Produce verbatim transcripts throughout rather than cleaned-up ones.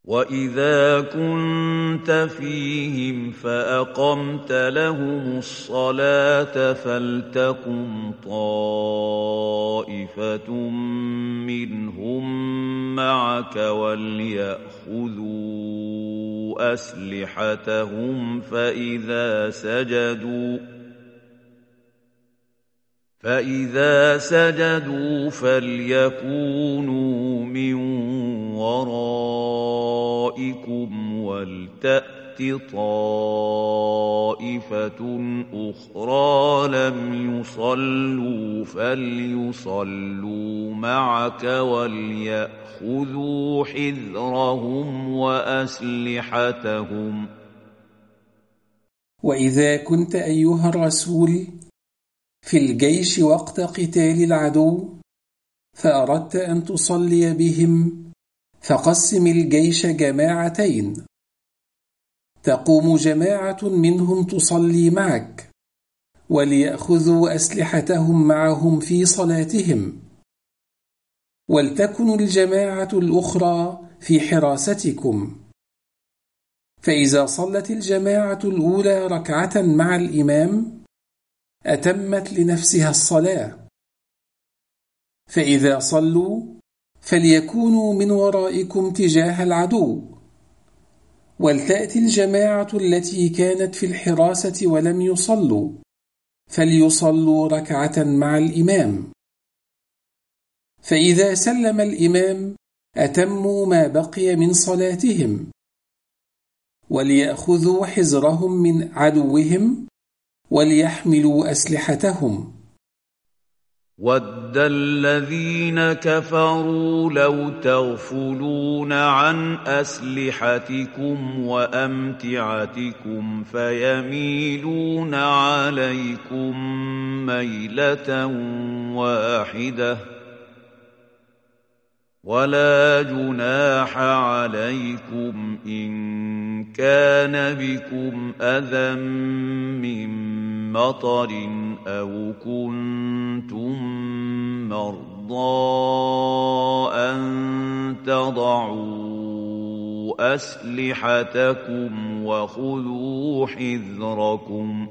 وَإِذَا كُنتَ فِيهِمْ فَأَقَمْتَ لَهُمُ الصَّلَاةَ فَلْتَقُمْ طَائِفَةٌ مِّنْهُم مَّعَكَ وَلْيَأْخُذُوا أَسْلِحَتَهُمْ فَإِذَا سَجَدُوا فَإِذَا سَجَدُوا فَلْيَكُونُوا مِن وَرَائِكُمْ وَلْتَأْتِ طَائِفَةٌ أُخْرَىٰ لَمْ يُصَلُّوا فَلْيُصَلُّوا مَعَكَ وَلْيَأْخُذُوا حِذْرَهُمْ وَأَسْلِحَتَهُمْ. وإذا كنت أيها الرسول في الجيش وقت قتال العدو فأردت أن تصلي بهم، فقسم الجيش جماعتين، تقوم جماعة منهم تصلي معك وليأخذوا أسلحتهم معهم في صلاتهم، ولتكن الجماعة الأخرى في حراستكم. فإذا صلت الجماعة الأولى ركعة مع الإمام أتمت لنفسها الصلاة، فإذا صلوا فليكونوا من ورائكم تجاه العدو، ولتأتي الجماعة التي كانت في الحراسة ولم يصلوا فليصلوا ركعة مع الإمام. فإذا سلم الإمام أتموا ما بقي من صلاتهم، وليأخذوا حذرهم من عدوهم وليحملوا أسلحتهم. وَدَّ الَّذِينَ كَفَرُوا لَوْ تَغْفُلُونَ عَنْ أَسْلِحَتِكُمْ وَأَمْتِعَتِكُمْ فَيَمِيلُونَ عَلَيْكُمْ مَيْلَةً وَاحِدَةً وَلَا جُنَاحَ عَلَيْكُمْ إِن كَانَ بِكُمْ أَذًى مِّن مَّطَرٍ أَوْ كُنتُم مَّرْضَىٰ أَن تَضَعُوا أَسْلِحَتَكُمْ وَخُذُوا حِذْرَكُمْ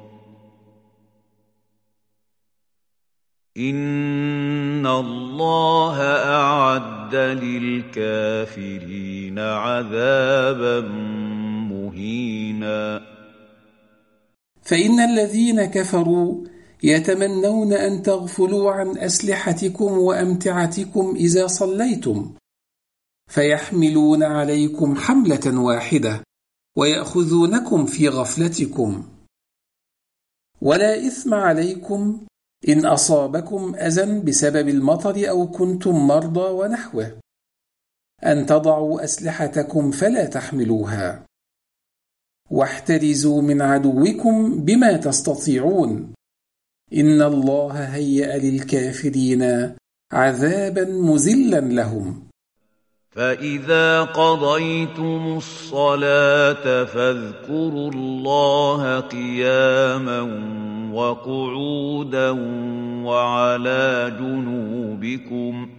إِنَّ اللَّهَ أَعَدَّ لِلْكَافِرِينَ عَذَابًا مُّهِينًا. فإن الذين كفروا يتمنون أن تغفلوا عن أسلحتكم وأمتعتكم إذا صليتم، فيحملون عليكم حملة واحدة ويأخذونكم في غفلتكم. ولا إثم عليكم إن أصابكم أذى بسبب المطر أو كنتم مرضى ونحوه أن تضعوا أسلحتكم فلا تحملوها، واحترزوا من عدوكم بما تستطيعون، إن الله هيأ للكافرين عذابا مذلا لهم. فَإِذَا قَضَيْتُمُ الصَّلَاةَ فاذكروا الله قِيَامًا وَقُعُودًا وَعَلَى جُنُوبِكُمْ،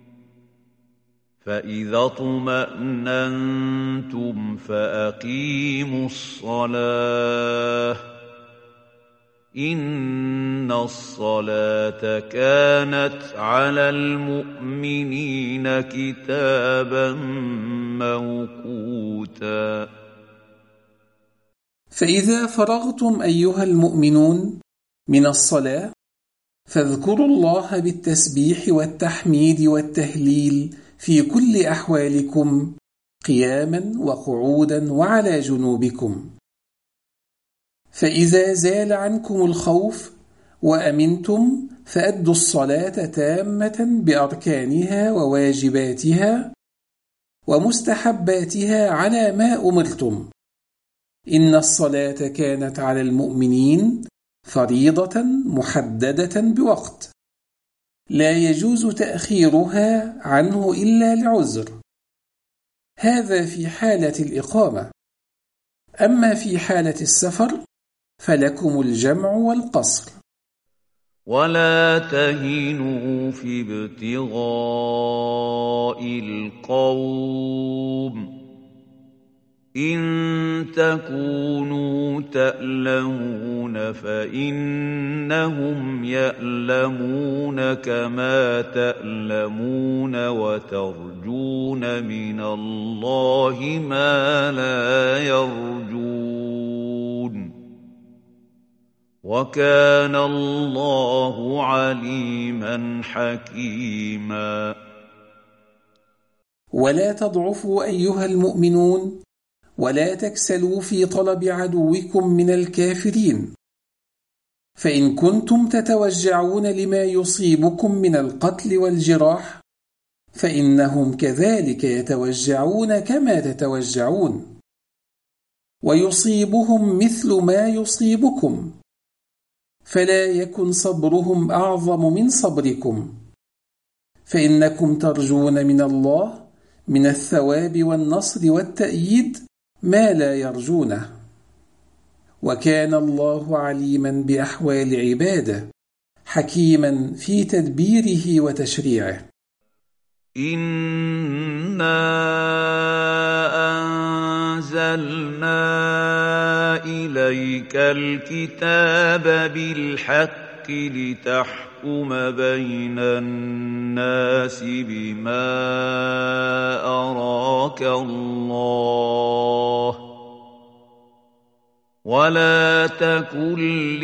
فَإِذَا اطْمَأْنَنتُمْ فَأَقِيمُوا الصَّلَاةَ إِنَّ الصَّلَاةَ كَانَتْ عَلَى الْمُؤْمِنِينَ كِتَابًا مَّوْقُوتًا. فإذا فرغتم أيها المؤمنون من الصلاة فاذكروا الله بالتسبيح والتحميد والتهليل في كل أحوالكم قياما وقعودا وعلى جنوبكم. فإذا زال عنكم الخوف وأمنتم فأدوا الصلاة تامة بأركانها وواجباتها ومستحباتها على ما أمرتم، إن الصلاة كانت على المؤمنين فريضة محددة بوقت، لا يجوز تأخيرها عنه إلا لعذر، هذا في حالة الإقامة. أما في حالة السفر فلكم الجمع والقصر. ولا تهنوا في ابتغاء القوم إن تكونوا تألمون فإنهم يألمون كما تألمون وترجون من الله ما لا يرجون وكان الله عليما حكيما. ولا تضعفوا أيها المؤمنون ولا تكسلوا في طلب عدوكم من الكافرين، فإن كنتم تتوجعون لما يصيبكم من القتل والجراح فإنهم كذلك يتوجعون كما تتوجعون، ويصيبهم مثل ما يصيبكم، فلا يكن صبرهم أعظم من صبركم، فإنكم ترجون من الله من الثواب والنصر والتأييد ما لا يرجونه، وكان الله عليما بأحوال عباده حكيما في تدبيره وتشريعه. إنا أنزلنا إليك الكتاب بالحق لتحكم بين الناس بما أراك الله ولا تكن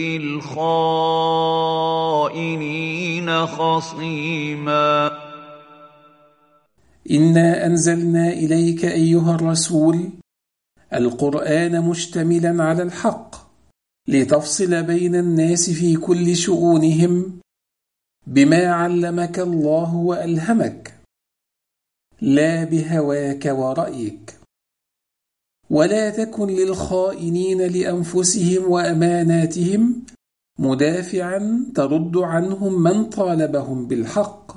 للخائنين خصيما. إنا أنزلنا إليك أيها الرسول القرآن مشتملا على الحق لتفصل بين الناس في كل شؤونهم بما علمك الله وألهمك، لا بهواك ورأيك، ولا تكن للخائنين لأنفسهم وأماناتهم مدافعا ترد عنهم من طالبهم بالحق،